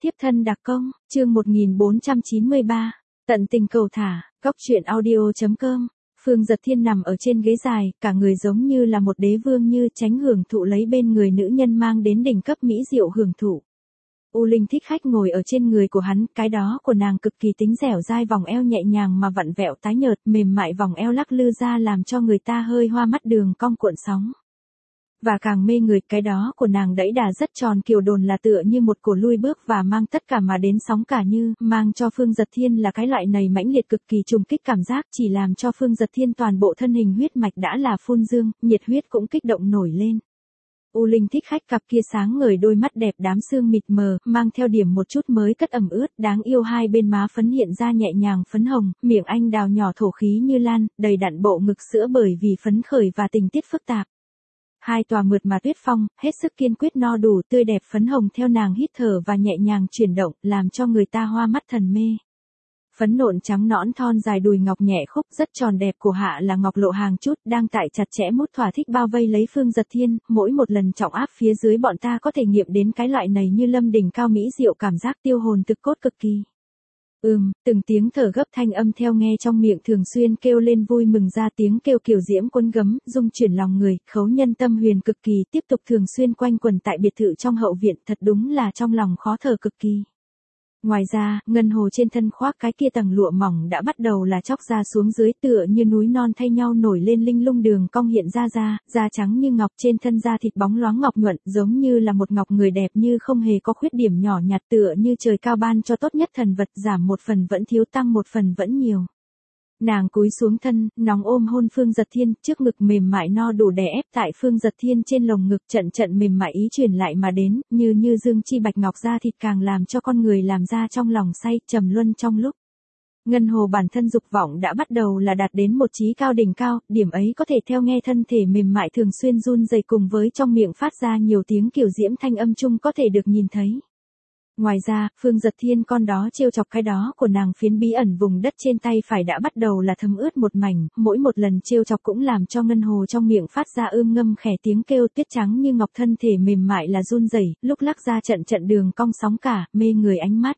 Tiếp thân đặc công, chương 1493, tận tình cầu thả, góc truyện audio.com. Phương Dật Thiên nằm ở trên ghế dài, cả người giống như là một đế vương như tránh hưởng thụ lấy bên người nữ nhân mang đến đỉnh cấp mỹ diệu hưởng thụ. U Linh thích khách ngồi ở trên người của hắn, cái đó của nàng cực kỳ tính dẻo dai, vòng eo nhẹ nhàng mà vặn vẹo tái nhợt, mềm mại vòng eo lắc lư ra làm cho người ta hơi hoa mắt, đường cong cuộn sóng. Và càng mê người, cái đó của nàng đẫy đà rất tròn, kiểu đồn là tựa như một cổ lui bước và mang tất cả mà đến sóng cả, như mang cho Phương Dật Thiên là cái loại này mãnh liệt cực kỳ trùng kích cảm giác, chỉ làm cho Phương Dật Thiên toàn bộ thân hình huyết mạch đã là phun dương, nhiệt huyết cũng kích động nổi lên. U Linh thích khách cặp kia sáng ngời đôi mắt đẹp đám sương mịt mờ, mang theo điểm một chút mới cất ẩm ướt, đáng yêu, hai bên má phấn hiện ra nhẹ nhàng phấn hồng, miệng anh đào nhỏ thổ khí như lan, đầy đặn bộ ngực sữa bởi vì phấn khởi và tình tiết phức tạp. Hai tòa mượt mà tuyết phong, hết sức kiên quyết no đủ tươi đẹp phấn hồng theo nàng hít thở và nhẹ nhàng chuyển động, làm cho người ta hoa mắt thần mê. Phấn nộn trắng nõn thon dài đùi ngọc nhẹ khúc rất tròn đẹp, của hạ là ngọc lộ hàng chút, đang tại chặt chẽ mút thỏa thích bao vây lấy Phương Dật Thiên, mỗi một lần trọng áp phía dưới bọn ta có thể nghiệm đến cái loại này như lâm đỉnh cao mỹ diệu cảm giác tiêu hồn thực cốt cực kỳ. Từng tiếng thở gấp thanh âm theo nghe trong miệng thường xuyên kêu lên vui mừng ra, tiếng kêu kiều diễm cuốn gấm, dung chuyển lòng người, khấu nhân tâm huyền cực kỳ, tiếp tục thường xuyên quanh quẩn tại biệt thự trong hậu viện, thật đúng là trong lòng khó thở cực kỳ. Ngoài ra, ngân hồ trên thân khoác cái kia tầng lụa mỏng đã bắt đầu là chóc ra xuống dưới, tựa như núi non thay nhau nổi lên linh lung, đường cong hiện ra da trắng như ngọc, trên thân da thịt bóng loáng ngọc nhuận, giống như là một ngọc người đẹp như không hề có khuyết điểm nhỏ nhặt, tựa như trời cao ban cho tốt nhất thần vật, giảm một phần vẫn thiếu, tăng một phần vẫn nhiều. Nàng cúi xuống thân, nóng ôm hôn Phương Dật Thiên, trước ngực mềm mại no đủ đè ép tại Phương Dật Thiên trên lồng ngực, trận mềm mại ý truyền lại mà đến, như dương chi bạch ngọc da thịt càng làm cho con người làm ra trong lòng say, trầm luân trong lúc. Ngân hồ bản thân dục vọng đã bắt đầu là đạt đến một chí cao đỉnh cao, điểm ấy có thể theo nghe thân thể mềm mại thường xuyên run rẩy cùng với trong miệng phát ra nhiều tiếng kiều diễm thanh âm chung có thể được nhìn thấy. Ngoài ra, Phương Dật Thiên con đó trêu chọc cái đó của nàng, phiến bí ẩn vùng đất trên tay phải đã bắt đầu là thấm ướt một mảnh, mỗi một lần trêu chọc cũng làm cho ngân hồ trong miệng phát ra ngâm khẽ tiếng kêu, tuyết trắng như ngọc thân thể mềm mại là run rẩy, lúc lắc ra trận đường cong sóng cả, mê người ánh mắt.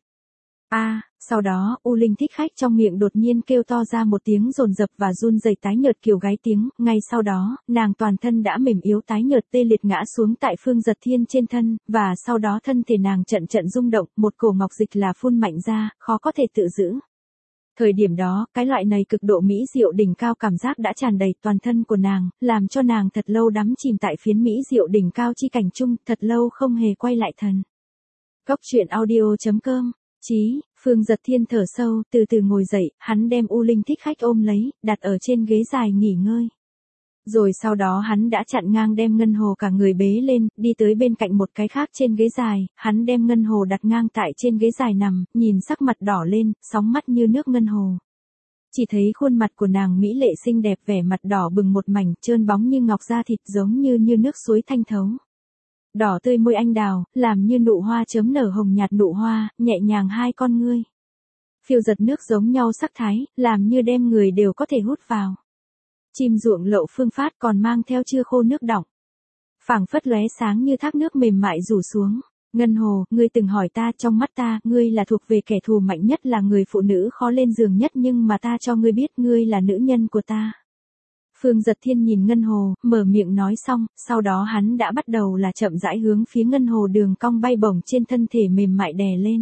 Sau đó, U Linh thích khách trong miệng đột nhiên kêu to ra một tiếng dồn dập và run rẩy tái nhợt kiểu gái tiếng, ngay sau đó, nàng toàn thân đã mềm yếu tái nhợt tê liệt ngã xuống tại Phương Dật Thiên trên thân, và sau đó thân thể nàng trận rung động, một cổ ngọc dịch là phun mạnh ra, khó có thể tự giữ. Thời điểm đó, cái loại này cực độ mỹ diệu đỉnh cao cảm giác đã tràn đầy toàn thân của nàng, làm cho nàng thật lâu đắm chìm tại phiến mỹ diệu đỉnh cao chi cảnh chung, thật lâu không hề quay lại thần. Góc truyện audio.com. Phương Dật Thiên thở sâu, từ từ ngồi dậy, hắn đem U Linh thích khách ôm lấy, đặt ở trên ghế dài nghỉ ngơi. Rồi sau đó hắn đã chặn ngang đem ngân hồ cả người bế lên, đi tới bên cạnh một cái khác trên ghế dài, hắn đem ngân hồ đặt ngang tại trên ghế dài nằm, nhìn sắc mặt đỏ lên, sóng mắt như nước ngân hồ. Chỉ thấy khuôn mặt của nàng mỹ lệ xinh đẹp, vẻ mặt đỏ bừng một mảnh, trơn bóng như ngọc, da thịt giống như nước suối thanh thấu. Đỏ tươi môi anh đào, làm như nụ hoa chớm nở hồng nhạt, nụ hoa, nhẹ nhàng hai con ngươi. Phiêu giật nước giống nhau sắc thái, làm như đem người đều có thể hút vào. Chim ruộng lậu phương phát còn mang theo chưa khô nước đọng. Phảng phất lóe sáng như thác nước mềm mại rủ xuống. Ngân hồ, ngươi từng hỏi ta, trong mắt ta, ngươi là thuộc về kẻ thù mạnh nhất, là người phụ nữ khó lên giường nhất, nhưng mà ta cho ngươi biết, ngươi là nữ nhân của ta. Phương Dật Thiên nhìn ngân hồ, mở miệng nói xong, sau đó hắn đã bắt đầu là chậm rãi hướng phía ngân hồ đường cong bay bổng trên thân thể mềm mại đè lên.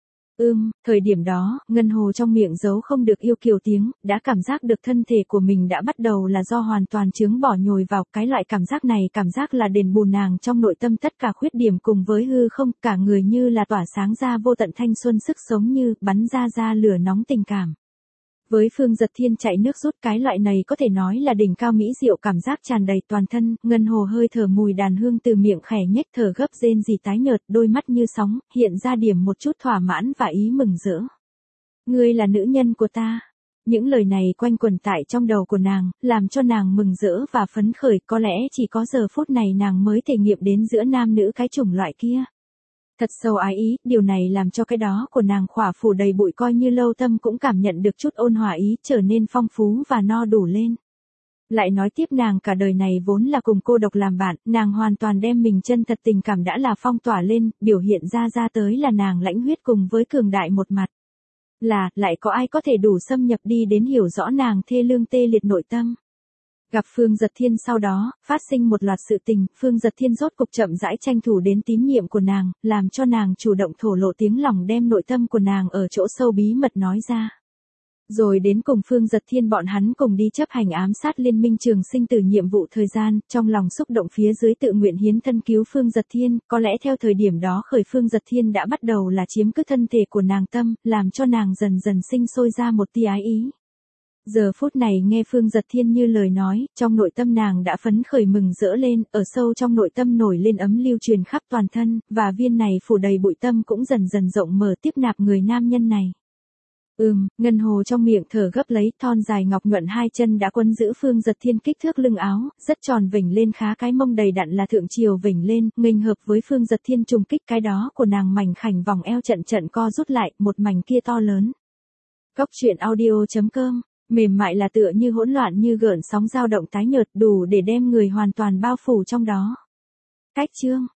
Thời điểm đó, ngân hồ trong miệng giấu không được yêu kiều tiếng, đã cảm giác được thân thể của mình đã bắt đầu là do hoàn toàn chướng bỏ nhồi vào, cái loại cảm giác này cảm giác là đền bù nàng trong nội tâm tất cả khuyết điểm cùng với hư không, cả người như là tỏa sáng ra vô tận thanh xuân sức sống, như bắn ra lửa nóng tình cảm. Với Phương Dật Thiên chạy nước rút, cái loại này có thể nói là đỉnh cao mỹ diệu cảm giác tràn đầy toàn thân, ngân hồ hơi thở mùi đàn hương từ miệng khẽ nhếch, thở gấp rên rỉ tái nhợt, đôi mắt như sóng, hiện ra điểm một chút thỏa mãn và ý mừng rỡ. Ngươi là nữ nhân của ta. Những lời này quanh quẩn tại trong đầu của nàng, làm cho nàng mừng rỡ và phấn khởi, có lẽ chỉ có giờ phút này nàng mới thể nghiệm đến giữa nam nữ cái chủng loại kia. Thật sâu ái ý, điều này làm cho cái đó của nàng khỏa phủ đầy bụi coi như lâu tâm cũng cảm nhận được chút ôn hòa ý, trở nên phong phú và no đủ lên. Lại nói tiếp nàng cả đời này vốn là cùng cô độc làm bạn, nàng hoàn toàn đem mình chân thật tình cảm đã là phong tỏa lên, biểu hiện ra tới là nàng lãnh huyết cùng với cường đại một mặt. Lại có ai có thể đủ xâm nhập đi đến hiểu rõ nàng thê lương tê liệt nội tâm. Gặp Phương Giật Thiên sau đó, phát sinh một loạt sự tình, Phương Giật Thiên rốt cục chậm rãi tranh thủ đến tín nhiệm của nàng, làm cho nàng chủ động thổ lộ tiếng lòng đem nội tâm của nàng ở chỗ sâu bí mật nói ra. Rồi đến cùng Phương Giật Thiên bọn hắn cùng đi chấp hành ám sát liên minh trường sinh tử nhiệm vụ thời gian, trong lòng xúc động phía dưới tự nguyện hiến thân cứu Phương Giật Thiên, có lẽ theo thời điểm đó khởi Phương Giật Thiên đã bắt đầu là chiếm cứ thân thể của nàng tâm, làm cho nàng dần dần sinh sôi ra một tia ái ý. Giờ phút này nghe Phương Giật Thiên như lời nói, trong nội tâm nàng đã phấn khởi mừng rỡ lên, ở sâu trong nội tâm nổi lên ấm lưu truyền khắp toàn thân, và viên này phủ đầy bụi tâm cũng dần dần rộng mở tiếp nạp người nam nhân này. Ngân Hồ trong miệng thở gấp lấy, thon dài ngọc nhuận hai chân đã quấn giữ Phương Giật Thiên kích thước lưng áo, rất tròn vểnh lên khá cái mông đầy đặn là thượng triều vểnh lên, nghênh hợp với Phương Giật Thiên trùng kích cái đó của nàng mảnh khảnh vòng eo trận co rút lại, một mảnh kia to lớn. Góc truyện audio.com, mềm mại là tựa như hỗn loạn như gợn sóng dao động tái nhợt đủ để đem người hoàn toàn bao phủ trong đó. Cách chương